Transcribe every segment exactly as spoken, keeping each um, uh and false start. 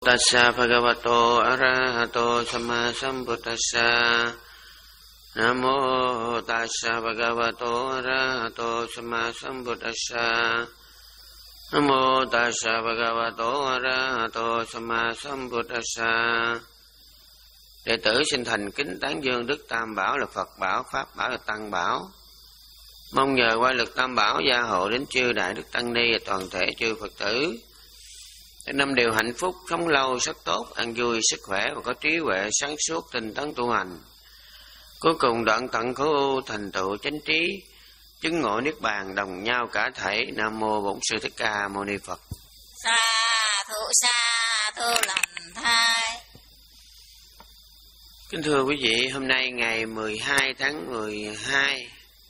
Tassa bhagavato arahato samma sambuddhassa. Namo tassa bhagavato arahato samma sambuddhassa. Namo tassa bhagavato arahato samma sambuddhassa. Đệ tử xin thành kính tán dương Đức Tam Bảo là Phật Bảo, Pháp Bảo là Tăng Bảo. Mong nhờ qua lực Tam Bảo gia hộ đến chư Đại Đức Tăng Ni và toàn thể chư Phật tử năm điều hạnh phúc, sống lâu, sắc tốt, ăn vui, sức khỏe và có trí huệ, sáng suốt, tinh tấn tu hành. Cuối cùng đoạn tận khổ ưu, thành tựu chánh trí, chứng ngộ niết bàn, đồng nhau cả thảy. Nam mô Bổn Sư Thích Ca Mâu Ni Phật. Sa thu sa thu lành thai. Kính thưa quý vị, hôm nay ngày mười hai tháng mười hai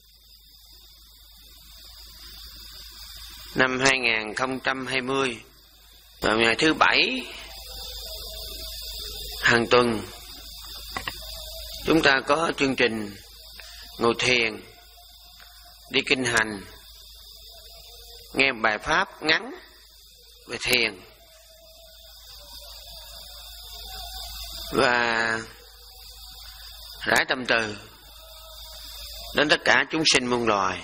năm hai nghìn không trăm hai mươi, vào ngày thứ bảy hàng tuần, chúng ta có chương trình ngồi thiền, đi kinh hành, nghe bài pháp ngắn về thiền và rải tâm từ đến tất cả chúng sinh muôn loài.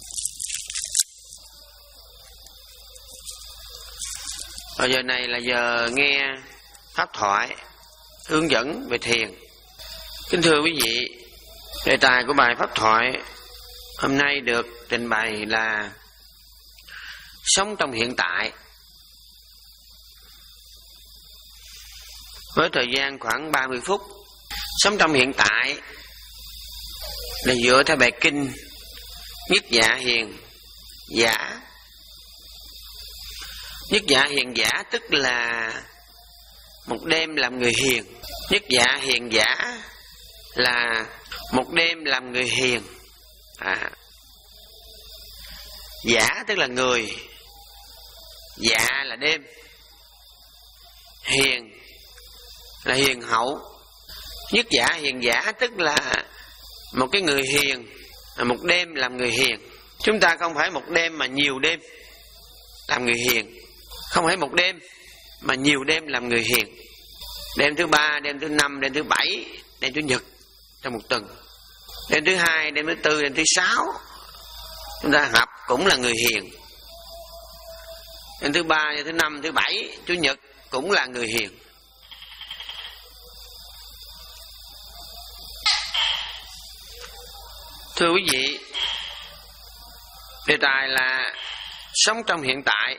Và giờ này là giờ nghe pháp thoại hướng dẫn về thiền. Kính thưa quý vị, đề tài của bài pháp thoại hôm nay được trình bày là sống trong hiện tại, với thời gian khoảng ba mươi phút. Sống trong hiện tại là dựa theo bài kinh Nhất Dạ Hiền Giả. Nhất Dạ Hiền Giả tức là một đêm làm người hiền. Nhất Dạ Hiền Giả là một đêm làm người hiền. À, giả tức là người, dạ là đêm, hiền là hiền hậu. Nhất Dạ Hiền Giả tức là một cái người hiền, một đêm làm người hiền. Chúng ta không phải một đêm mà nhiều đêm làm người hiền, không phải một đêm mà nhiều đêm làm người hiền. Đêm thứ ba, đêm thứ năm, đêm thứ bảy, đêm chủ nhật trong một tuần, đêm thứ hai, đêm thứ tư, đêm thứ sáu chúng ta hợp cũng là người hiền. Đêm thứ ba, đêm thứ năm, thứ bảy, chủ nhật cũng là người hiền. Thưa quý vị, đề tài là sống trong hiện tại.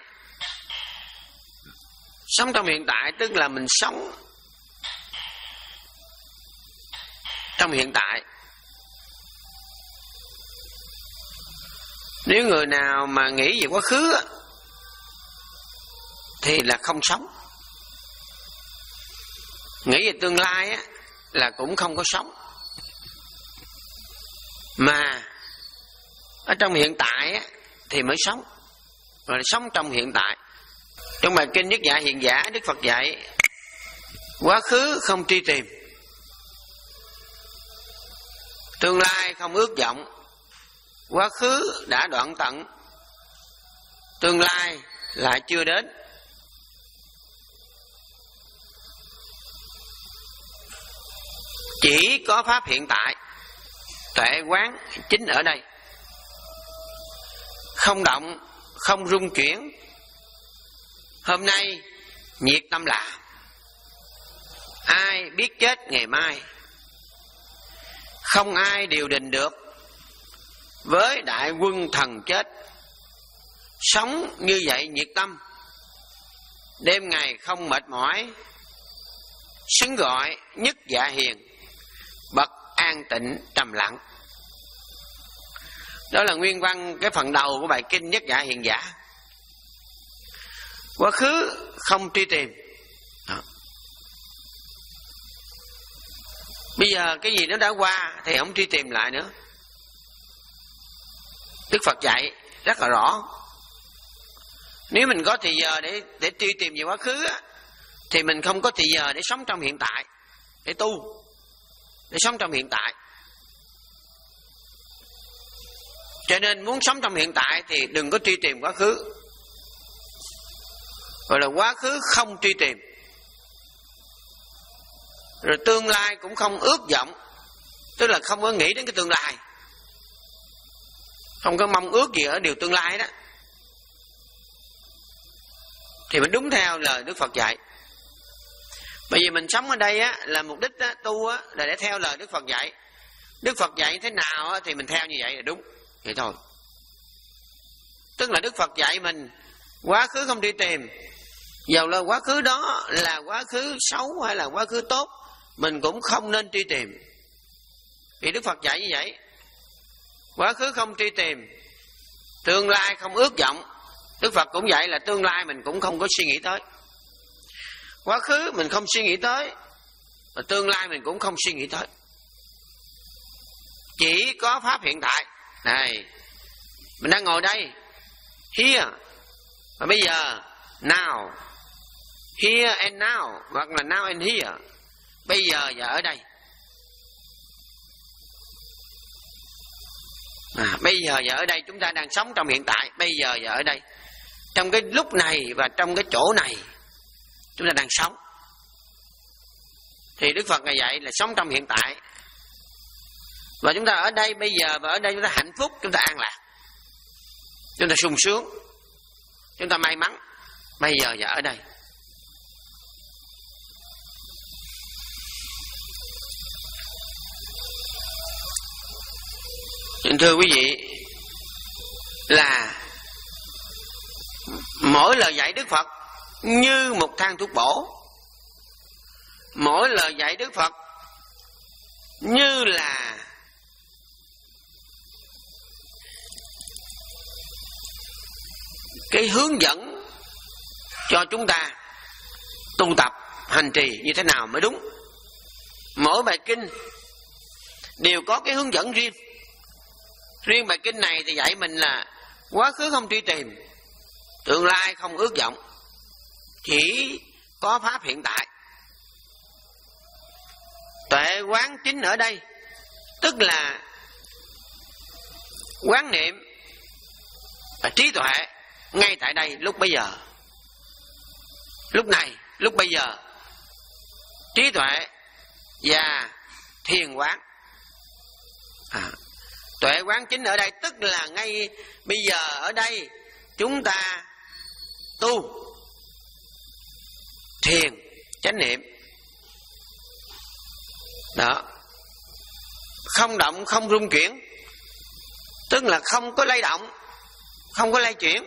Sống trong hiện tại tức là mình sống trong hiện tại. Nếu người nào mà nghĩ về quá khứ thì là không sống. Nghĩ về tương lai là cũng không có sống. Mà ở trong hiện tại thì mới sống. Rồi sống trong hiện tại. Trong bài kinh Nhất Dạ Hiền Giả, Đức Phật dạy quá khứ không truy tìm, tương lai không ước vọng. Quá khứ đã đoạn tận, tương lai lại chưa đến. Chỉ có pháp hiện tại, tuệ quán chính ở đây, không động, không rung chuyển. Hôm nay nhiệt tâm làm, ai biết chết ngày mai. Không ai điều đình được với đại quân thần chết. Sống như vậy nhiệt tâm, đêm ngày không mệt mỏi, xứng gọi Nhất Dạ Hiền, bậc an tịnh trầm lặng. Đó là nguyên văn cái phần đầu của bài kinh Nhất Dạ Hiền Giả. Quá khứ không truy tìm. Đó. Bây giờ cái gì nó đã qua thì không truy tìm lại nữa. Đức Phật dạy rất là rõ. Nếu mình có thì giờ để để truy tìm về quá khứ á, thì mình không có thì giờ để sống trong hiện tại, để tu, để sống trong hiện tại. Cho nên muốn sống trong hiện tại thì đừng có truy tìm quá khứ. Gọi là quá khứ không truy tìm. Rồi tương lai cũng không ước vọng, tức là không có nghĩ đến cái tương lai, không có mong ước gì ở điều tương lai đó, thì mình đúng theo lời Đức Phật dạy. Bởi vì mình sống ở đây á, là mục đích á, tu á, là để theo lời Đức Phật dạy. Đức Phật dạy thế nào á, thì mình theo như vậy là đúng, vậy thôi. Tức là Đức Phật dạy mình quá khứ không đi tìm, dầu là quá khứ đó là quá khứ xấu hay là quá khứ tốt, mình cũng không nên truy tìm. Vì Đức Phật dạy như vậy. Quá khứ không truy tìm, tương lai không ước vọng. Đức Phật cũng dạy là tương lai mình cũng không có suy nghĩ tới. Quá khứ mình không suy nghĩ tới, và tương lai mình cũng không suy nghĩ tới. Chỉ có pháp hiện tại. Này, mình đang ngồi đây, here, và bây giờ, now, here and now, hoặc là now and here, bây giờ và ở đây. À, bây giờ và ở đây chúng ta đang sống trong hiện tại, bây giờ và ở đây. Trong cái lúc này và trong cái chỗ này chúng ta đang sống. Thì Đức Phật Ngài dạy là sống trong hiện tại. Và chúng ta ở đây bây giờ và ở đây chúng ta hạnh phúc, chúng ta an lạc, chúng ta sung sướng, chúng ta may mắn, bây giờ và ở đây. Thưa quý vị, là mỗi lời dạy Đức Phật như một thang thuốc bổ. Mỗi lời dạy Đức Phật như là cái hướng dẫn cho chúng ta tu tập hành trì như thế nào mới đúng. Mỗi bài kinh đều có cái hướng dẫn riêng. Riêng bài kinh này thì dạy mình là quá khứ không truy tìm, tương lai không ước vọng, chỉ có pháp hiện tại. Tuệ quán chính ở đây tức là quán niệm và trí tuệ ngay tại đây lúc bây giờ, lúc này, lúc bây giờ. Trí tuệ và thiền quán. à, Tuệ quán chính ở đây tức là ngay bây giờ ở đây chúng ta tu thiền chánh niệm. Đó, không động không rung chuyển, tức là không có lay động, không có lay chuyển,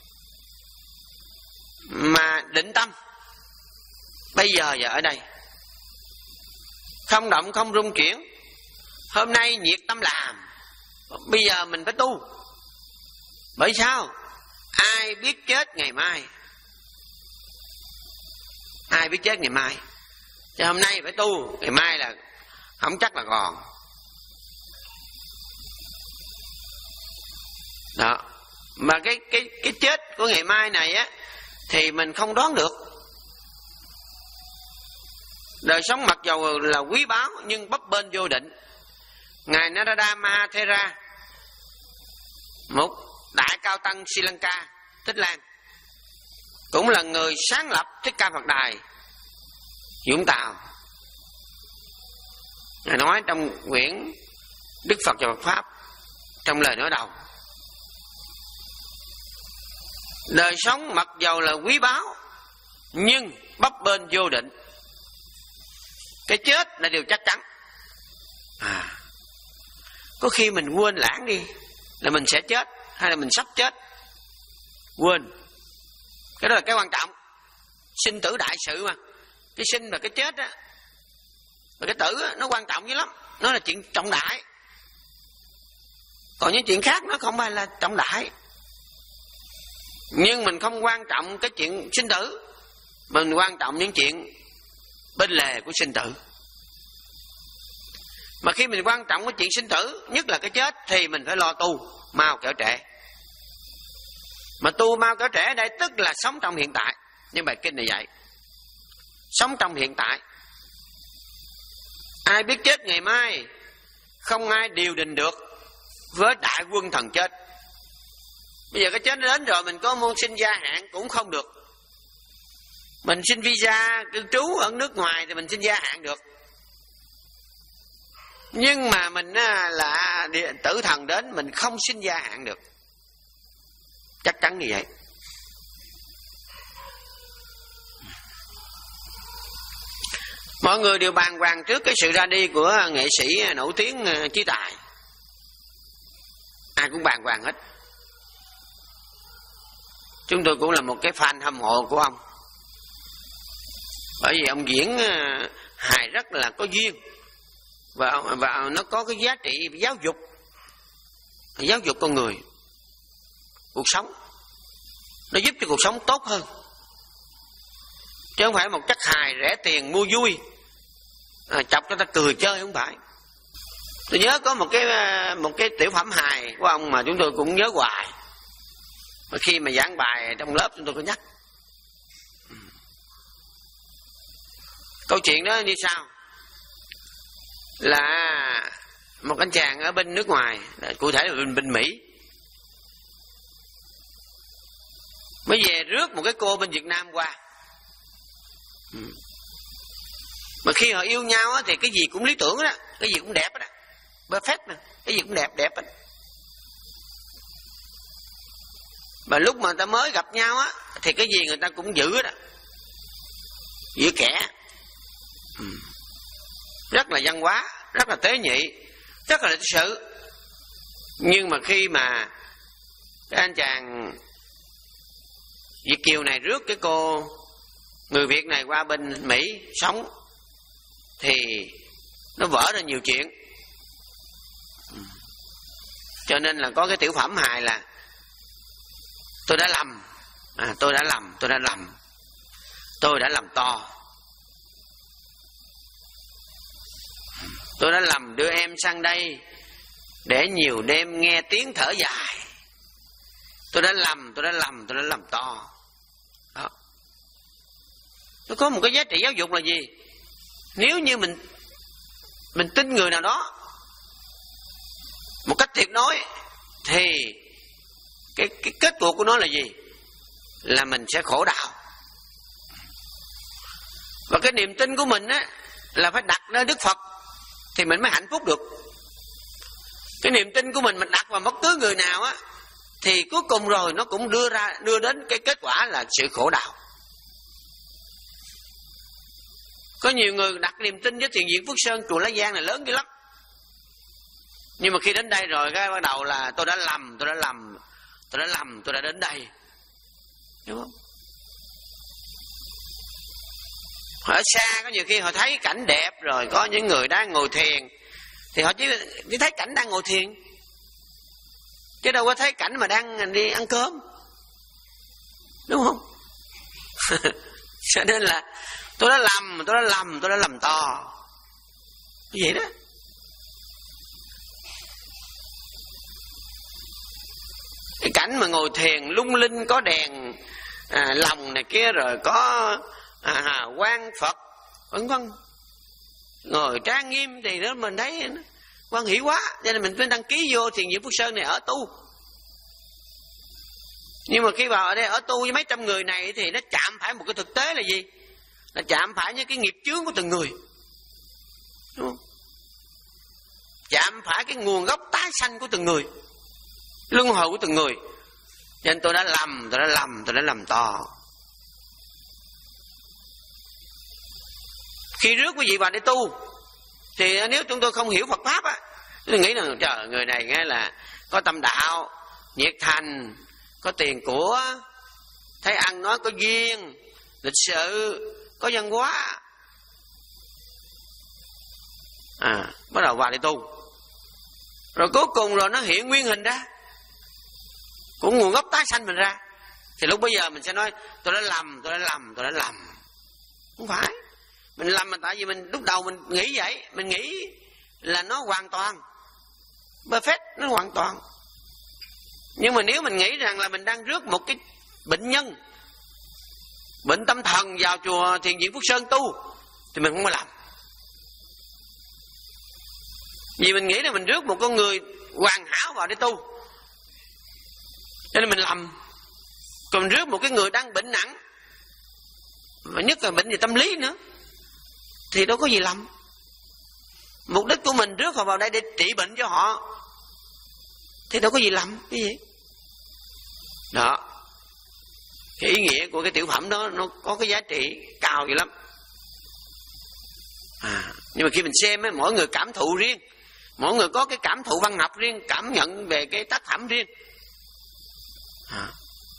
mà định tâm bây giờ và ở đây. Không động không rung chuyển. Hôm nay nhiệt tâm làm, bây giờ mình phải tu. Bởi sao? Ai biết chết ngày mai? Ai biết chết ngày mai? Chứ hôm nay phải tu, ngày mai là không chắc là còn. Đó. Mà cái cái cái chết của ngày mai này á thì mình không đoán được. Đời sống mặc dầu là quý báu nhưng bấp bênh vô định. Ngài Narada Mahathera, một đại cao tăng Sri Lanka, Thích Lan, cũng là người sáng lập Thích Ca Phật Đài Vũng Tàu. Ngài nói trong quyển Đức Phật và Phật Pháp, trong lời nói đầu, đời sống mặc dầu là quý báu nhưng bấp bênh vô định. Cái chết là điều chắc chắn. À, có khi mình quên lãng đi là mình sẽ chết, hay là mình sắp chết, quên. Cái đó là cái quan trọng. Sinh tử đại sự mà. Cái sinh và cái chết á, và cái tử á, nó quan trọng dữ lắm. Nó là chuyện trọng đại. Còn những chuyện khác nó không phải là trọng đại. Nhưng mình không quan trọng cái chuyện sinh tử, mình quan trọng những chuyện bên lề của sinh tử. Mà khi mình quan trọng cái chuyện sinh tử, nhất là cái chết, thì mình phải lo tu mau kẻo trễ. Mà tu mau kẻo trễ ở đây tức là sống trong hiện tại. Nhưng bài kinh này vậy, sống trong hiện tại. Ai biết chết ngày mai? Không ai điều đình được với đại quân thần chết. Bây giờ cái chết nó đến rồi, mình có môn sinh gia hạn cũng không được. Mình xin visa cư trú ở nước ngoài thì mình xin gia hạn được. Nhưng mà mình là tử thần đến, mình không xin gia hạn được. Chắc chắn như vậy. Mọi người đều bàng hoàng trước cái sự ra đi của nghệ sĩ nổi tiếng Chí Tài. Ai cũng bàng hoàng hết. Chúng tôi cũng là một cái fan hâm mộ của ông. Bởi vì ông diễn hài rất là có duyên. Và, và nó có cái giá trị giáo dục. Giáo dục con người, cuộc sống. Nó giúp cho cuộc sống tốt hơn. Chứ không phải một chất hài rẻ tiền mua vui, à, chọc cho ta cười chơi, không phải. Tôi nhớ có một cái một cái tiểu phẩm hài của ông mà chúng tôi cũng nhớ hoài. Mà khi mà giảng bài trong lớp chúng tôi có nhắc. Câu chuyện đó như sau. Là một anh chàng ở bên nước ngoài, cụ thể là bên, bên Mỹ, mới về rước một cái cô bên Việt Nam qua. Ừ. Mà khi họ yêu nhau á, thì cái gì cũng lý tưởng đó, cái gì cũng đẹp đó, perfect nè, cái gì cũng đẹp đẹp đó. Mà lúc mà người ta mới gặp nhau á, thì cái gì người ta cũng giữ đó, giữ kẻ. Ừ. Rất là văn hóa, rất là tế nhị, rất là lịch sự. Nhưng mà khi mà cái anh chàng Việt kiều này rước cái cô người Việt này qua bên Mỹ sống, thì nó vỡ ra nhiều chuyện. Cho nên là có cái tiểu phẩm hài là tôi đã lầm, à, tôi đã lầm, tôi đã lầm, tôi đã làm to. Tôi đã lầm đưa em sang đây để nhiều đêm nghe tiếng thở dài. Tôi đã lầm, tôi đã lầm, tôi đã làm to. Đó. Nó có một cái giá trị giáo dục là gì? Nếu như mình mình tin người nào đó một cách tuyệt đối, thì cái, cái kết cuộc của nó là gì? Là mình sẽ khổ đau. Và cái niềm tin của mình á, là phải đặt nơi Đức Phật thì mình mới hạnh phúc được. Cái niềm tin của mình mình đặt vào bất cứ người nào á, thì cuối cùng rồi nó cũng đưa ra đưa đến cái kết quả là sự khổ đau. Có nhiều người đặt niềm tin với thiền viện Phước Sơn chùa Lá Giang này lớn dữ lắm. Nhưng mà khi đến đây rồi cái bắt đầu là tôi đã lầm, tôi đã lầm, tôi đã lầm, tôi đã đến đây. Đúng không? Ở xa có nhiều khi họ thấy cảnh đẹp rồi, có những người đang ngồi thiền thì họ chỉ, chỉ thấy cảnh đang ngồi thiền, chứ đâu có thấy cảnh mà đang đi ăn cơm. Đúng không? Cho nên là tôi đã lầm, tôi đã lầm, tôi đã lầm to. Vậy đó. Cái cảnh mà ngồi thiền lung linh, có đèn à, lòng này kia, rồi có à, quan Phật vân vân, ngồi trang nghiêm thì đó mình thấy quan hỷ quá, cho nên mình phải đăng ký vô thiền viện Phước Sơn này ở tu. Nhưng mà khi vào ở đây ở tu với mấy trăm người này thì nó chạm phải một cái thực tế là gì? Là chạm phải những cái nghiệp chướng của từng người. Đúng không? Chạm phải cái nguồn gốc tái sanh của từng người, luân hồi của từng người. Cho nên tôi đã lầm, tôi đã lầm, tôi đã lầm to. Khi rước quý vị vào để tu thì nếu chúng tôi không hiểu Phật Pháp á, tôi nghĩ là trời, người này nghe là có tâm đạo, nhiệt thành, có tiền của, thấy ăn nói có duyên, lịch sự, có văn hóa, à, bắt đầu vào để tu. Rồi cuối cùng rồi nó hiện nguyên hình ra, cũng nguồn gốc tái sanh mình ra, thì lúc bây giờ mình sẽ nói tôi đã lầm, tôi đã lầm, tôi đã lầm. Không phải. Mình lầm mà tại vì mình lúc đầu mình nghĩ vậy, mình nghĩ là nó hoàn toàn perfect, nó hoàn toàn. Nhưng mà nếu mình nghĩ rằng là mình đang rước một cái bệnh nhân bệnh tâm thần vào chùa Thiền viện Phước Sơn tu thì mình không có làm. Vì mình nghĩ là mình rước một con người hoàn hảo vào để tu, cho nên mình lầm. Còn rước một cái người đang bệnh nặng mà nhất là bệnh về tâm lý nữa, thì đâu có gì lầm. Mục đích của mình rước họ vào đây để trị bệnh cho họ, thì đâu có gì lầm cái gì. Đó, cái ý nghĩa của cái tiểu phẩm đó nó có cái giá trị cao dữ lắm. À, nhưng mà khi mình xem ấy, mỗi người cảm thụ riêng, mỗi người có cái cảm thụ văn học riêng, cảm nhận về cái tác phẩm riêng. À,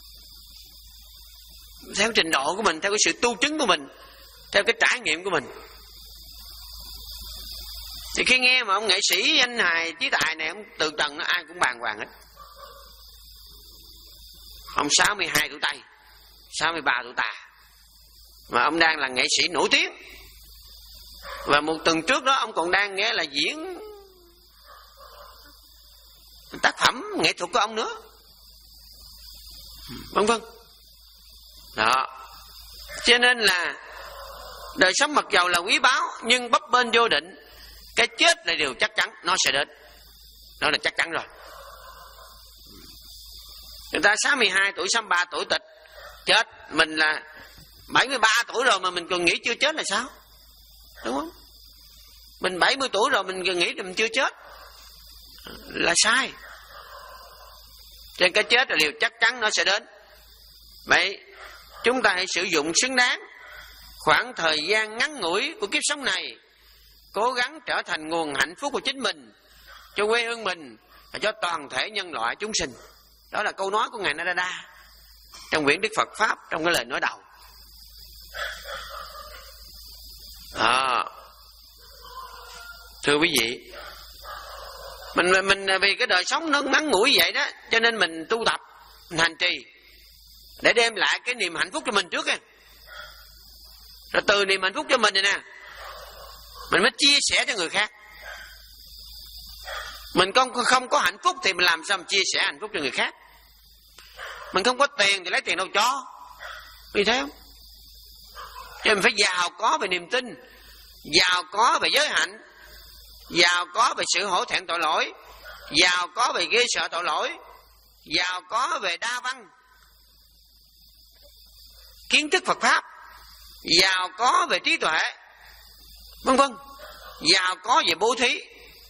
theo trình độ của mình, theo cái sự tu chứng của mình, theo cái trải nghiệm của mình. Thì khi nghe mà ông nghệ sĩ danh hài trí tài này, ông Từ Trần, nó ai cũng bàng hoàng hết. Ông sáu mươi hai tuổi Tây, sáu mươi ba tuổi Tà, mà ông đang là nghệ sĩ nổi tiếng. Và một tuần trước đó ông còn đang nghe là diễn tác phẩm nghệ thuật của ông nữa, vân vân. Đó, cho nên là đời sống mặc dầu là quý báu, nhưng bấp bênh vô định, cái chết là điều chắc chắn nó sẽ đến. Đó là chắc chắn rồi. Người ta sáu mươi hai tuổi, sáu mươi ba tuổi tịch chết, mình là bảy mươi ba tuổi rồi mà mình còn nghĩ chưa chết là sao? Đúng không? Mình bảy mươi tuổi rồi mình còn nghĩ là mình chưa chết là sai. Cho nên cái chết là điều chắc chắn nó sẽ đến. Vậy chúng ta hãy sử dụng xứng đáng khoảng thời gian ngắn ngủi của kiếp sống này, cố gắng trở thành nguồn hạnh phúc của chính mình, cho quê hương mình và cho toàn thể nhân loại chúng sinh. Đó là câu nói của Ngài Narada trong quyển Đức Phật Pháp, trong cái lời nói đầu. À, thưa quý vị, mình mình vì cái đời sống nó ngắn ngủi vậy đó, cho nên mình tu tập, mình hành trì để đem lại cái niềm hạnh phúc cho mình trước. Rồi từ niềm hạnh phúc cho mình này nè, mình mới chia sẻ cho người khác. Mình không, không có hạnh phúc thì mình làm sao mình chia sẻ hạnh phúc cho người khác? Mình không có tiền thì lấy tiền đâu cho, vì thế không? Cho mình phải giàu có về niềm tin, giàu có về giới hạnh, giàu có về sự hổ thẹn tội lỗi, giàu có về ghê sợ tội lỗi, giàu có về đa văn, kiến thức Phật Pháp, giàu có về trí tuệ, vân vân, giàu có về bố thí.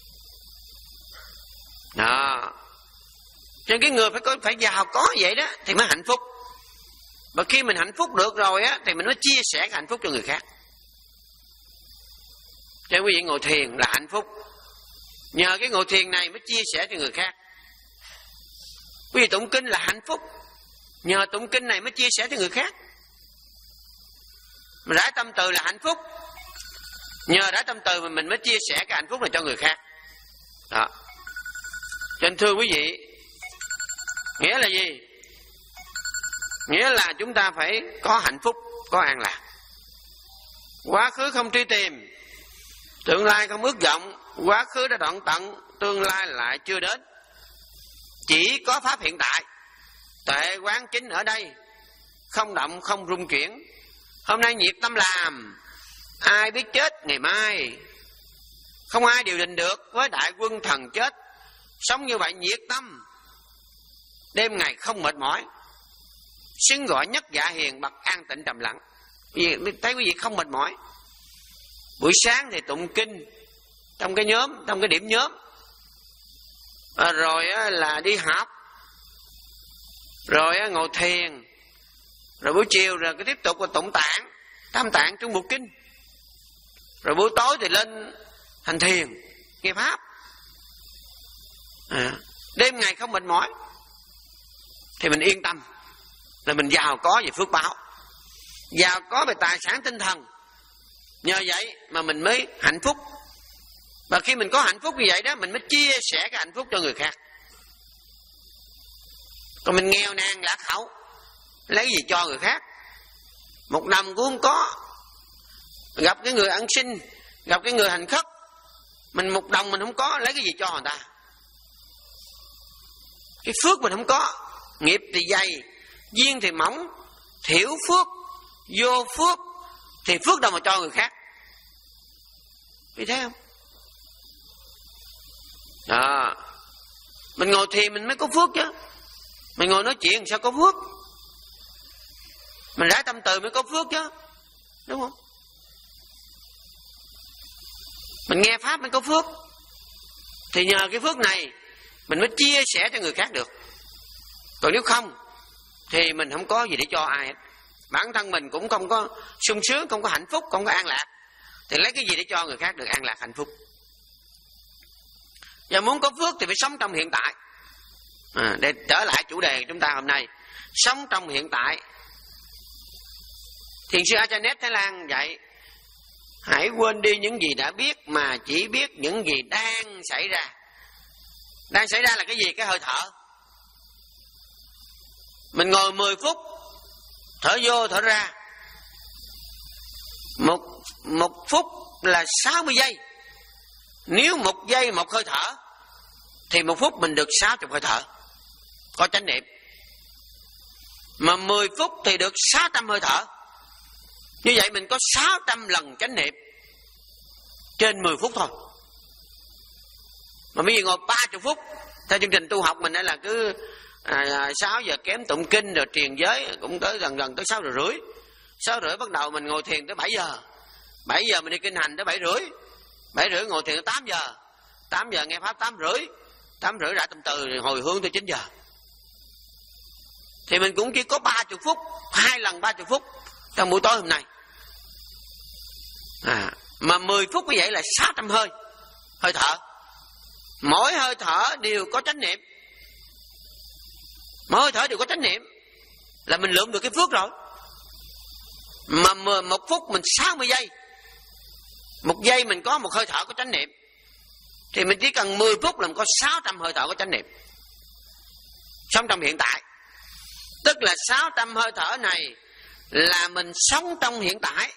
Đó, cho nên cái người phải có phải giàu có vậy đó thì mới hạnh phúc. Và khi mình hạnh phúc được rồi á, thì mình mới chia sẻ cái hạnh phúc cho người khác. Cho nên quý vị ngồi thiền là hạnh phúc, nhờ cái ngồi thiền này mới chia sẻ cho người khác. Quý vị tụng kinh là hạnh phúc, nhờ tụng kinh này mới chia sẻ cho người khác. Mình rải tâm từ là hạnh phúc, nhờ rải tâm từ mình mới chia sẻ cái hạnh phúc này cho người khác. Đó, cho nên thưa quý vị, nghĩa là gì? Nghĩa là chúng ta phải có hạnh phúc, có an lạc. Quá khứ không truy tìm, tương lai không ước vọng. Quá khứ đã đoạn tận, tương lai lại chưa đến. Chỉ có pháp hiện tại, tuệ quán chính ở đây, không động không rung chuyển. Hôm nay nhiệt tâm làm, ai biết chết ngày mai. Không ai điều định được với đại quân thần chết. Sống như vậy nhiệt tâm, đêm ngày không mệt mỏi, xưng gọi nhất dạ hiền, bậc an tịnh trầm lặng. Thấy quý vị không mệt mỏi. Buổi sáng thì tụng kinh trong cái nhóm, trong cái điểm nhóm, à, rồi á, là đi học, rồi á, ngồi thiền, rồi buổi chiều rồi cái tiếp tục là tụng tạng, tam tạng trung bộ kinh, rồi buổi tối thì lên hành thiền nghe pháp. À, đêm ngày không mệt mỏi thì mình yên tâm là mình giàu có về phước báo, giàu có về tài sản tinh thần. Nhờ vậy mà mình mới hạnh phúc. Và khi mình có hạnh phúc như vậy đó, mình mới chia sẻ cái hạnh phúc cho người khác. Còn mình nghèo nàn lạc hậu, lấy gì cho người khác? Một đồng cũng không có. Gặp cái người ăn xin, gặp cái người hành khất, mình một đồng mình không có, lấy cái gì cho người ta? Cái phước mình không có, nghiệp thì dày, duyên thì mỏng, thiểu phước, vô phước, thì phước đâu mà cho người khác? Vì thế không? Đó, mình ngồi thiền mình mới có phước chứ. Mình ngồi nói chuyện sao có phước? Mình rải tâm từ mới có phước chứ. đúng không? Mình nghe pháp mới có phước, thì nhờ cái phước này mình mới chia sẻ cho người khác được. Còn nếu không thì mình không có gì để cho ai hết. Bản thân mình cũng không có sung sướng, không có hạnh phúc, không có an lạc, thì lấy cái gì để cho người khác được an lạc hạnh phúc? Và muốn có phước thì phải sống trong hiện tại. À, để trở lại chủ đề của chúng ta hôm nay, sống trong hiện tại. Thiền sư Ajahn Thái Lan dạy hãy quên đi những gì đã biết, mà chỉ biết những gì đang xảy ra. Đang xảy ra là cái gì? Cái hơi thở. Mình ngồi mười phút, thở vô thở ra. Một, một phút là sáu mươi giây. Nếu một giây một hơi thở thì một phút mình được sáu mươi hơi thở, có chánh niệm. Mà mười phút thì được sáu trăm hơi thở. Như vậy mình có sáu trăm lần chánh niệm trên mười phút thôi. Mà bây giờ ngồi ba mươi phút, theo chương trình tu học mình là cứ à, sáu giờ kém tụng kinh rồi truyền giới, cũng tới gần gần tới sáu giờ rưỡi. Sáu rưỡi bắt đầu mình ngồi thiền tới bảy giờ. Bảy giờ mình đi kinh hành tới bảy rưỡi. Bảy rưỡi ngồi thiền tới tám giờ. Tám giờ nghe pháp tám rưỡi. Tám rưỡi đã tâm từ hồi hướng tới chín giờ. Thì mình cũng chỉ có ba mươi phút, hai lần ba mươi phút trong buổi tối hôm nay. À, mà mười phút như vậy là sáu trăm hơi hơi thở. Mỗi hơi thở đều có chánh niệm. Mỗi hơi thở đều có chánh niệm là mình lượm được cái phước rồi. Mà một phút mình sáu mươi giây. Một giây mình có một hơi thở có chánh niệm, thì mình chỉ cần mười phút là mình có sáu trăm hơi thở có chánh niệm. Sống trong hiện tại. Tức là sáu trăm hơi thở này là mình sống trong hiện tại.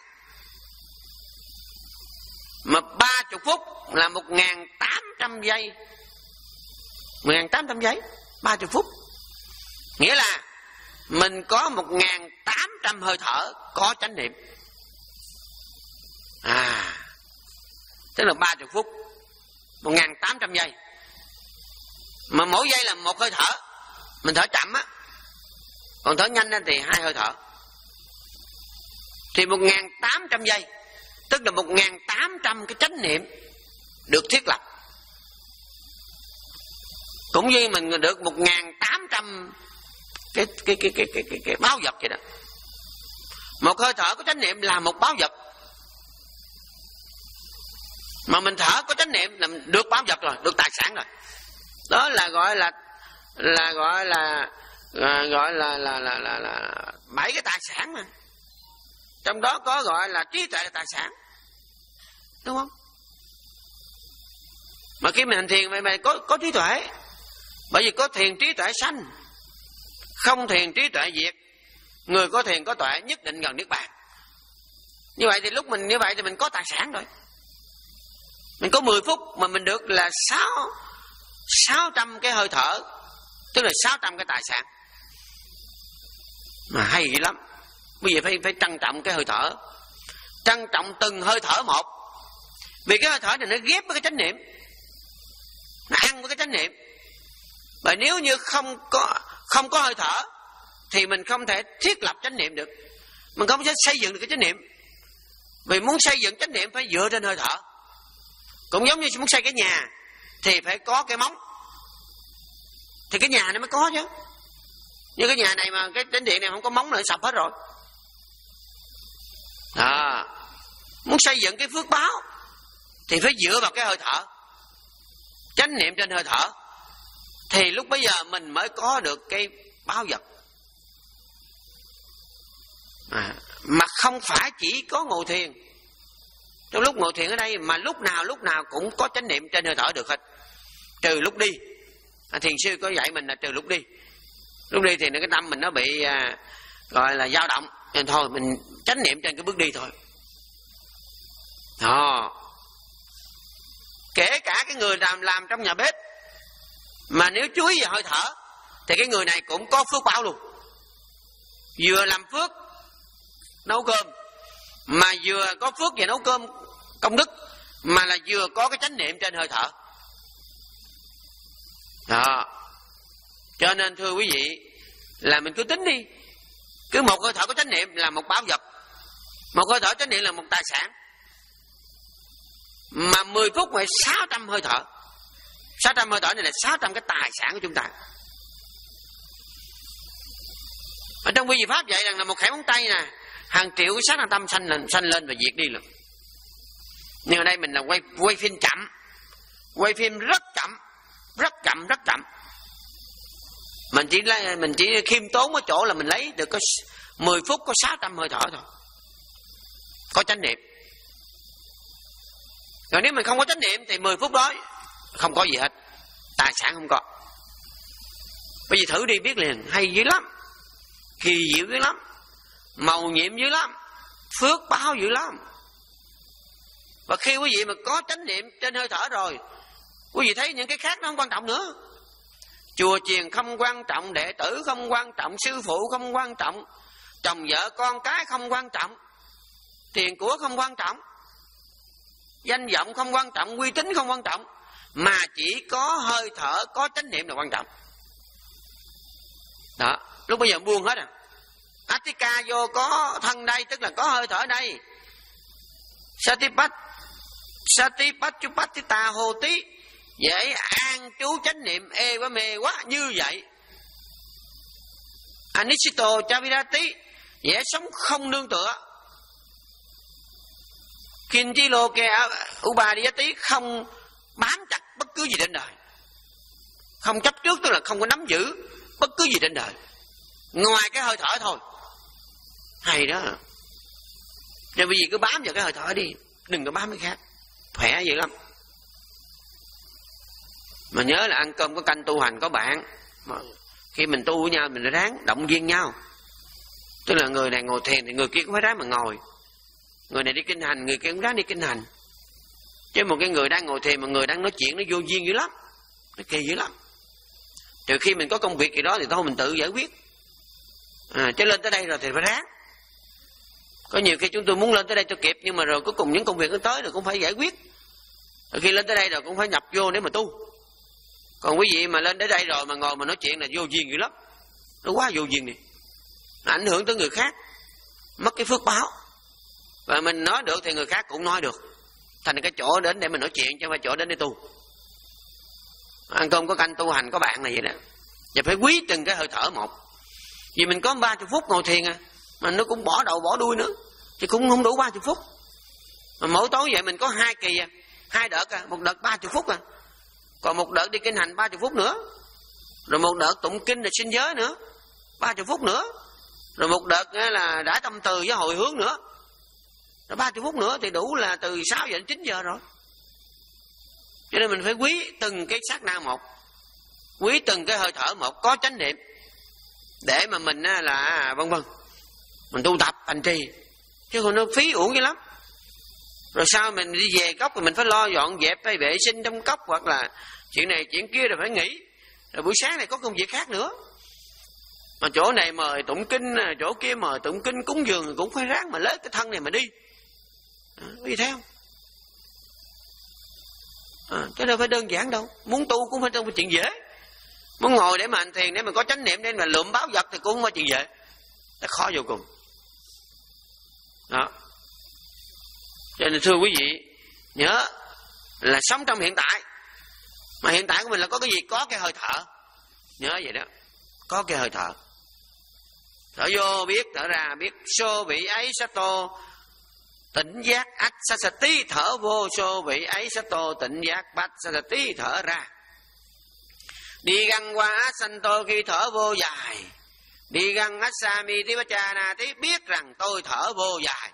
Mà ba mươi phút là một nghìn tám trăm giây. một nghìn tám trăm giây, ba mươi phút. Nghĩa là mình có một nghìn tám trăm hơi thở có chánh niệm. À, tức là ba mươi phút, một nghìn tám trăm giây. Mà mỗi giây là một hơi thở. Mình thở chậm á, còn thở nhanh thì hai hơi thở. Thì một nghìn tám trăm giây, tức là một nghìn tám trăm cái chánh niệm được thiết lập. Cũng như mình được một nghìn tám trăm cái cái cái cái cái cái, cái báo vật vậy đó. Một hơi thở có chánh niệm là một báo vật. Mà mình thở có chánh niệm là mình được báo vật rồi, được tài sản rồi. Đó là gọi là là gọi là à, gọi là là là là là bảy cái tài sản mà. Trong đó có gọi là trí tuệ là tài sản, đúng không? Mà khi mình hành thiền mày mày có có trí tuệ, bởi vì có thiền trí tuệ sanh, không thiền trí tuệ diệt. Người có thiền có tuệ nhất định gần niết bàn. Như vậy thì lúc mình như vậy thì mình có tài sản rồi. Mình có mười phút mà mình được là sáu sáu trăm cái hơi thở, tức là sáu trăm cái tài sản. Mà hay lắm. Bây giờ phải phải trân trọng cái hơi thở, trân trọng từng hơi thở một. Vì cái hơi thở này nó ghép với cái chánh niệm, nó ăn với cái chánh niệm. Bởi nếu như không có không có hơi thở thì mình không thể thiết lập chánh niệm được, mình không thể xây dựng được cái chánh niệm. Vì muốn xây dựng chánh niệm phải dựa trên hơi thở. Cũng giống như muốn xây cái nhà thì phải có cái móng, thì cái nhà này mới có chứ. Như cái nhà này mà cái chánh điện này không có móng nữa sập hết rồi. À, muốn xây dựng cái phước báo thì phải dựa vào cái hơi thở, chánh niệm trên hơi thở, thì lúc bấy giờ mình mới có được cái báo vật. À, mà không phải chỉ có ngồi thiền. Trong lúc ngồi thiền ở đây mà lúc nào lúc nào cũng có chánh niệm trên hơi thở được hết, trừ lúc đi. À, thiền sư có dạy mình là trừ lúc đi. Lúc đi thì cái tâm mình nó bị à, gọi là dao động, nên thôi mình chánh niệm trên cái bước đi thôi. Đó. Kể cả cái người làm làm trong nhà bếp mà nếu chú ý vào hơi thở thì cái người này cũng có phước báo luôn. Vừa làm phước nấu cơm, mà vừa có phước về nấu cơm công đức, mà là vừa có cái chánh niệm trên hơi thở. Đó. Cho nên thưa quý vị, là mình cứ tính đi, cứ một hơi thở có chánh niệm là một báo vật. Một hơi thở chánh niệm là một tài sản. Mà mười phút là sáu trăm hơi thở. sáu trăm hơi thở này là sáu trăm cái tài sản của chúng ta. Ở trong quy diệu pháp dạy rằng là một khẽ móng tay nè, hàng triệu cái sát na tâm sanh lên, sanh lên và diệt đi luôn. Nhưng ở đây mình là quay quay phim chậm, quay phim rất chậm, rất chậm, rất chậm. Mình chỉ lấy, mình chỉ khiêm tốn ở chỗ là mình lấy được có mười phút có sáu trăm hơi thở thôi. Có chánh niệm. Rồi nếu mình không có chánh niệm thì mười phút đó không có gì hết, tài sản không có. Bây giờ thử đi biết liền, hay dữ lắm, kỳ diệu dữ lắm, màu nhiệm dữ lắm, phước báo dữ lắm. Và khi quý vị mà có chánh niệm trên hơi thở rồi, quý vị thấy những cái khác nó không quan trọng nữa. Chùa chiền không quan trọng, đệ tử không quan trọng, sư phụ không quan trọng, chồng vợ con cái không quan trọng, tiền của không quan trọng, danh vọng không quan trọng, uy tín không quan trọng, mà chỉ có hơi thở, có chánh niệm là quan trọng. Đó, lúc bây giờ buông hết à. Attika vô có thân đây, tức là có hơi thở đây. Satipat Satipatchupatita hồ tí, dễ an trú chánh niệm ê quá mê quá như vậy. Anisito chavirati, dễ sống không nương tựa. Kinchilo ke ubadiyati, không bám chặt bất cứ gì trên đời, không chấp trước, tức là không có nắm giữ bất cứ gì trên đời ngoài cái hơi thở thôi. Hay đó. Nên bởi vì cứ bám vào cái hơi thở đi, đừng có bám cái khác, khỏe vậy lắm. Mà nhớ là ăn cơm có canh, tu hành có bạn. Mà khi mình tu với nhau mình ráng động viên nhau, tức là người này ngồi thiền thì người kia cũng phải ráng mà ngồi, người này đi kinh hành người kia cũng ráng đi kinh hành. Chứ một cái người đang ngồi thiền mà người đang nói chuyện nó vô duyên dữ lắm, nó kỳ dữ lắm. Trừ khi mình có công việc gì đó thì thôi mình tự giải quyết. À, chứ lên tới đây rồi thì phải ráng. Có nhiều khi chúng tôi muốn lên tới đây cho kịp, nhưng mà rồi cuối cùng những công việc nó tới rồi cũng phải giải quyết. Rồi khi lên tới đây rồi cũng phải nhập vô để mà tu. Còn quý vị mà lên tới đây rồi mà ngồi mà nói chuyện là vô duyên dữ lắm, nó quá vô duyên này, nó ảnh hưởng tới người khác, mất cái phước báo. Và mình nói được thì người khác cũng nói được, thành cái chỗ đến để mình nói chuyện chứ không phải chỗ đến để tu. Ăn cơm có canh, tu hành có bạn là vậy đó. Và phải quý từng cái hơi thở một. Vì mình có ba mươi phút ngồi thiền à, mà nó cũng bỏ đầu bỏ đuôi nữa, thì cũng không đủ ba mươi phút. Mà mỗi tối vậy mình có hai kỳ à, hai đợt à, một đợt ba mươi phút à, còn một đợt đi kinh hành ba mươi phút nữa, rồi một đợt tụng kinh là sinh giới nữa ba mươi phút nữa, rồi một đợt là đã tâm từ với hồi hướng nữa, rồi ba mươi phút nữa thì đủ là từ sáu giờ đến chín giờ rồi. Cho nên mình phải quý từng cái sát na một, quý từng cái hơi thở một, có chánh niệm để mà mình là vân vân mình tu tập hành trì, chứ còn nó phí uổng dữ lắm. Rồi sau mình đi về cốc thì mình phải lo dọn dẹp hay vệ sinh trong cốc, hoặc là chuyện này chuyện kia rồi phải nghỉ, rồi buổi sáng này có công việc khác nữa. Mà chỗ này mời tụng kinh, chỗ kia mời tụng kinh cúng dường, cũng phải ráng mà lấy cái thân này mà đi. À, có gì thấy không? À, chứ đâu phải đơn giản đâu. Muốn tu cũng phải trong chuyện dễ. Muốn ngồi để mà hành thiền, để mà có chánh niệm, để mà lượm báo vật thì cũng không phải chuyện dễ, nó khó vô cùng. Đó. Cho nên thưa quý vị, nhớ là sống trong hiện tại. Mà hiện tại của mình là có cái gì? Có cái hơi thở. Nhớ vậy đó, có cái hơi thở. Thở vô biết, thở ra biết. Sô vị ấy sato tỉnh giác ách sasati, thở vô sô vị ấy sato tỉnh giác bách sasati, thở ra. Đi găng qua santo, khi thở vô dài. Đi găng asami tivacha tí, biết rằng tôi thở vô dài.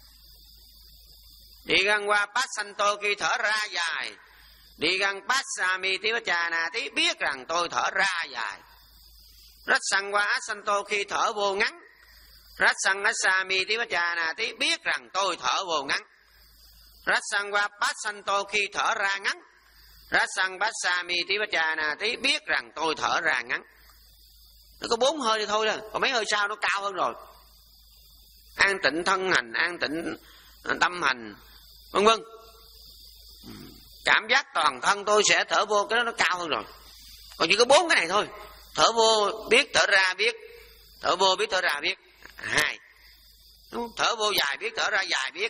Đi găng qua passanto, khi thở ra dài. Đi găng passami tivacha tí, biết rằng tôi thở ra dài. Rách sang qua asanto, khi thở vô ngắn. Rách sang asami tivacha tí, biết rằng tôi thở vô ngắn. Rách sang qua passanto, khi thở ra ngắn. Rách sang passami tivacha tí, biết rằng tôi thở ra ngắn. Nó có bốn hơi đi thôi đó, còn mấy hơi sau nó cao hơn rồi. An tịnh thân hành, an tịnh tâm hành, vân vân. Cảm giác toàn thân tôi sẽ thở vô, cái đó nó cao hơn rồi. Còn chỉ có bốn cái này thôi. Thở vô biết, thở ra biết. Thở vô biết, thở ra biết. Hai. đúng không? Thở vô dài biết, thở ra dài biết,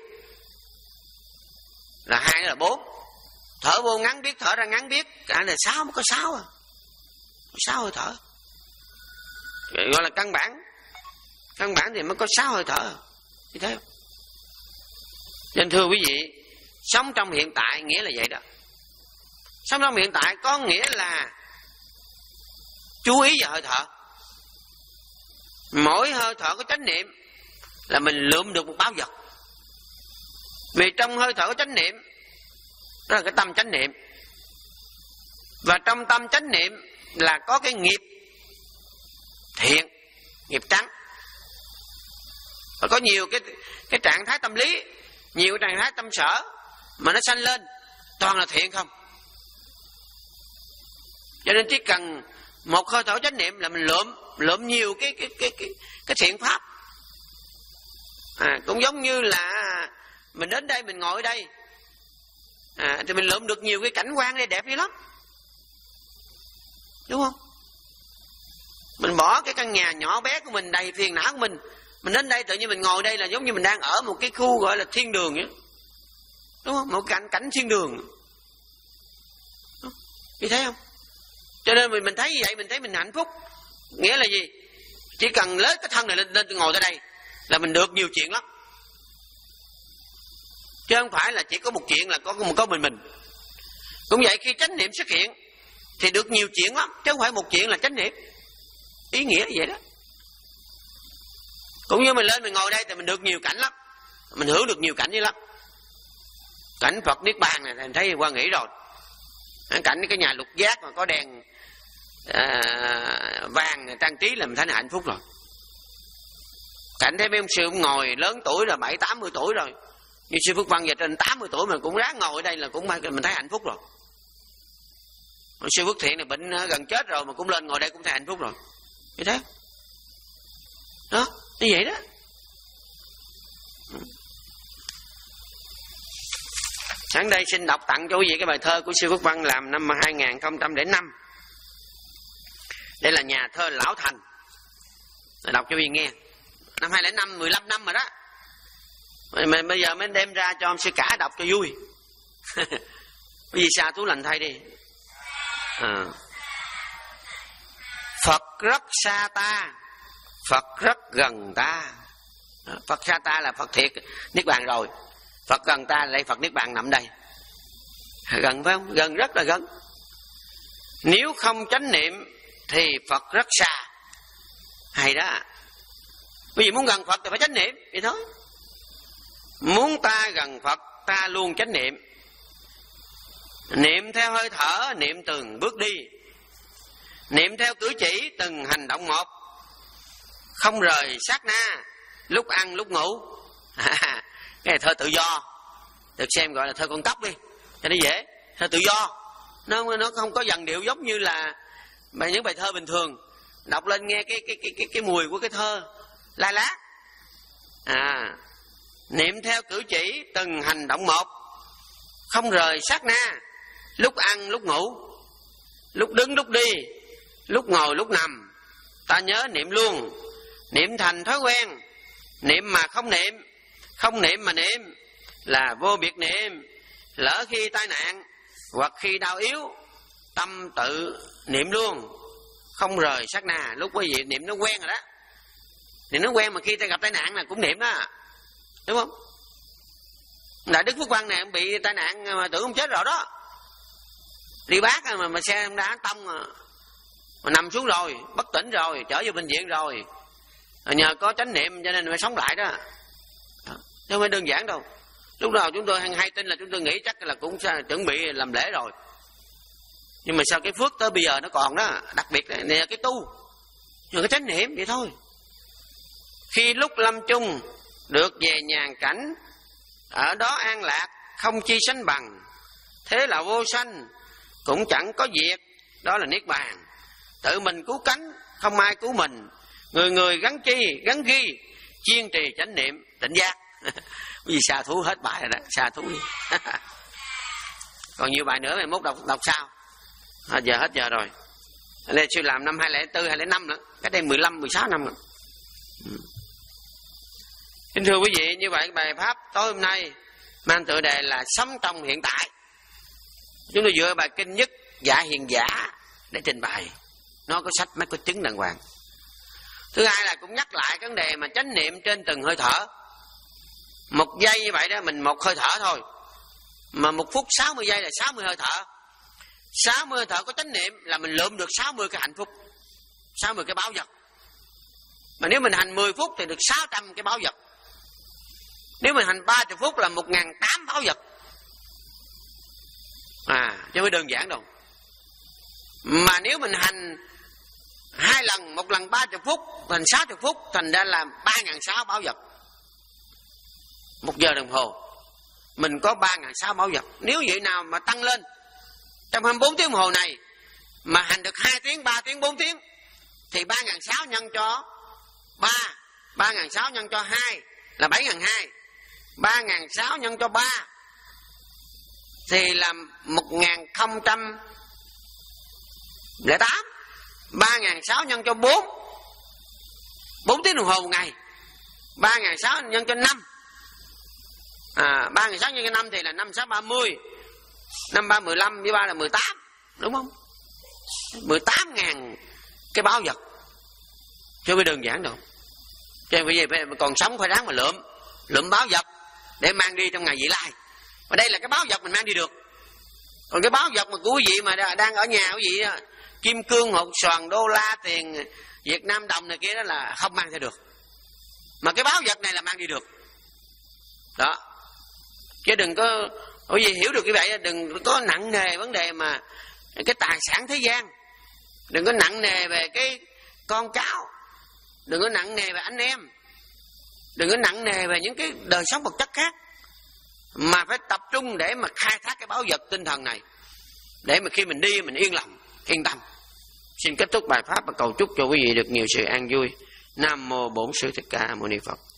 là hai là bốn. Thở vô ngắn biết, thở ra ngắn biết, cả là sáu, mới có sáu à, sáu hơi thở, gọi là căn bản. Căn bản thì mới có sáu hơi thở, như thế không? Nên thưa quý vị, sống trong hiện tại nghĩa là vậy đó. Sống trong hiện tại có nghĩa là chú ý vào hơi thở. Mỗi hơi thở có chánh niệm là mình lượm được một báu vật. Vì trong hơi thở có chánh niệm, đó là cái tâm chánh niệm. Và trong tâm chánh niệm là có cái nghiệp thiện, nghiệp trắng. Và có nhiều cái, cái trạng thái tâm lý, nhiều trạng thái tâm sở mà nó sanh lên toàn là thiện không. Cho nên chỉ cần một hơi thở chánh niệm là mình lượm lượm nhiều cái cái cái cái, cái thiện pháp. À, cũng giống như là mình đến đây, mình ngồi ở đây, à, thì mình lượm được nhiều cái cảnh quan đây đẹp dữ lắm, đúng không? Mình bỏ cái căn nhà nhỏ bé của mình đầy phiền não của mình, mình đến đây tự nhiên mình ngồi đây là giống như mình đang ở một cái khu gọi là thiên đường vậy, đúng không? Một cảnh cảnh thiên đường, như thấy không? Cho nên mình mình thấy như vậy, mình thấy mình hạnh phúc. Nghĩa là gì? Chỉ cần lấy cái thân này lên, lên ngồi tới đây là mình được nhiều chuyện lắm, chứ không phải là chỉ có một chuyện là có một có mình mình. Cũng vậy, khi chánh niệm xuất hiện thì được nhiều chuyện lắm, chứ không phải một chuyện là chánh niệm. Ý nghĩa vậy đó. Cũng như mình lên mình ngồi đây thì mình được nhiều cảnh lắm, mình hưởng được nhiều cảnh như lắm. Cảnh Phật Niết Bàn này thì thấy qua nghĩ rồi. Cảnh cái nhà lục giác mà có đèn à, vàng trang trí là mình thấy là hạnh phúc rồi. Cảnh thấy mấy ông sư ông ngồi lớn tuổi rồi, bảy tám mươi tuổi rồi, như sư Phước Văn giờ trên tám mươi tuổi mà cũng ráng ngồi ở đây là cũng mình thấy hạnh phúc rồi. Sư Phước Thiện này bệnh gần chết rồi mà cũng lên ngồi đây cũng thấy hạnh phúc rồi, như thế đó, như vậy đó. Sáng đây xin đọc tặng cho quý vị cái bài thơ của sư Phước Văn làm năm hai nghìn không trăm lẻ năm. Đây là nhà thơ Lão Thành, đọc cho quý vị nghe. Năm hai nghìn không trăm lẻ năm, mười lăm năm rồi đó. Mình bây giờ mới đem ra cho ông sư cả đọc cho vui. Quý vị xa thú lành thay đi. À. Phật rất xa ta, Phật rất gần ta. Phật xa ta là Phật thiệt Niết Bàn rồi, Phật gần ta là đây Phật Niết Bàn nằm đây. Gần phải không? Gần, rất là gần. Nếu không chánh niệm thì Phật rất xa. Hay đó. Bởi vì muốn gần Phật thì phải chánh niệm, vậy thôi. Muốn ta gần Phật, ta luôn chánh niệm. Niệm theo hơi thở, niệm từng bước đi, niệm theo cử chỉ từng hành động một, không rời sát na, lúc ăn lúc ngủ. À, cái này thơ tự do, được xem gọi là thơ con tóc đi cho nó dễ. Thơ tự do, nó nó không có dần điệu giống như là bài những bài thơ bình thường. Đọc lên nghe cái cái cái cái, cái mùi của cái thơ lai lát. À, niệm theo cử chỉ từng hành động một, không rời sát na, lúc ăn lúc ngủ, lúc đứng lúc đi, lúc ngồi lúc nằm, ta nhớ niệm luôn. Niệm thành thói quen, niệm mà không niệm, không niệm mà niệm là vô biệt niệm. Lỡ khi tai nạn hoặc khi đau yếu, tâm tự niệm luôn, không rời sát na. Lúc quý vị niệm nó quen rồi đó, niệm nó quen mà khi ta gặp tai nạn là cũng niệm đó, đúng không? Đại Đức Phước Văn này ông bị tai nạn mà tưởng ông chết rồi đó, đi bác mà, mà xe ông đá tông mà, mà nằm xuống rồi, bất tỉnh rồi, trở về bệnh viện rồi, nhờ có chánh niệm cho nên mới sống lại đó. Đó, không phải đơn giản đâu. Lúc đầu chúng tôi hay tin là chúng tôi nghĩ chắc là cũng sẽ chuẩn bị làm lễ rồi, nhưng mà sao cái phước tới bây giờ nó còn đó. Đặc biệt này là cái tu, nhờ cái chánh niệm vậy thôi. Khi lúc lâm chung được về nhàn cảnh, ở đó an lạc không chi sánh bằng, thế là vô sanh cũng chẳng có việc, đó là Niết Bàn. Tự mình cứu cánh, không ai cứu mình, người người gắn chi gắn ghi, chiên trì chánh niệm tỉnh giác. Vì xa thú hết bài rồi đó, xa thú đi. Còn nhiều bài nữa mày mốt đọc đọc sao. À, giờ hết giờ rồi. Đây sư làm năm hai nghìn không trăm lẻ bốn, hai nghìn không trăm lẻ năm nữa, cách đây mười lăm, mười sáu năm rồi. Kính thưa quý vị, như vậy bài pháp tối hôm nay mang tựa đề là sống trong hiện tại. Chúng tôi dựa bài kinh Nhất Dạ Hiền Giả để trình bày. Nó có sách mới có chứng đàng hoàng. Thứ hai là cũng nhắc lại cái vấn đề mà chánh niệm trên từng hơi thở. Một giây như vậy đó, mình một hơi thở thôi, mà một phút sáu mươi giây là sáu mươi hơi thở. Sáu mươi hơi thở có chánh niệm là mình lượm được sáu mươi cái hạnh phúc, sáu mươi cái báu vật. Mà nếu mình hành mười phút thì được sáu trăm cái báu vật. Nếu mình hành ba mươi phút là một nghìn tám báu vật. À, chứ không đơn giản đâu. Mà nếu mình hành hai lần, một lần ba mươi phút thành sáu mươi phút, thành ra là ba nghìn sáu báu vật. Một giờ đồng hồ mình có ba nghìn sáu báu vật. Nếu vậy nào mà tăng lên trong hai mươi bốn tiếng đồng hồ này mà hành được hai tiếng, ba tiếng, bốn tiếng thì ba nghìn sáu nhân cho ba, ba nghìn sáu nhân cho hai là bảy nghìn hai, ba nghìn sáu nhân cho ba thì là một nghìn không trăm lẻ tám, ba nghìn sáu nhân cho bốn, bốn tiếng đồng hồ một ngày, ba nghìn sáu nhân cho năm, à, ba nghìn sáu nhân cho năm thì là năm sáu ba mươi, năm ba mười lăm với ba là mười tám, đúng không? Mười tám ngàn cái báu vật, chứ không đơn giản đâu. Cho nên bây giờ còn sống phải ráng mà lượm, lượm báu vật để mang đi trong ngày vị lai. Và đây là cái báu vật mình mang đi được. Còn cái báu vật mà của quý vị mà đang ở nhà quý vị đó, kim cương, hột xoàn, đô la, tiền Việt Nam đồng này kia đó là không mang theo được. Mà cái báu vật này là mang đi được. Đó. Chứ đừng có, quý vị hiểu được như vậy, đừng có nặng nề vấn đề mà cái tài sản thế gian, đừng có nặng nề về cái con cháu, đừng có nặng nề về anh em, đừng có nặng nề về những cái đời sống vật chất khác, mà phải tập trung để mà khai thác cái báu vật tinh thần này, để mà khi mình đi mình yên lòng, yên tâm. Xin kết thúc bài pháp và cầu chúc cho quý vị được nhiều sự an vui. Nam mô Bổn Sư Thích Ca Mâu Ni Phật.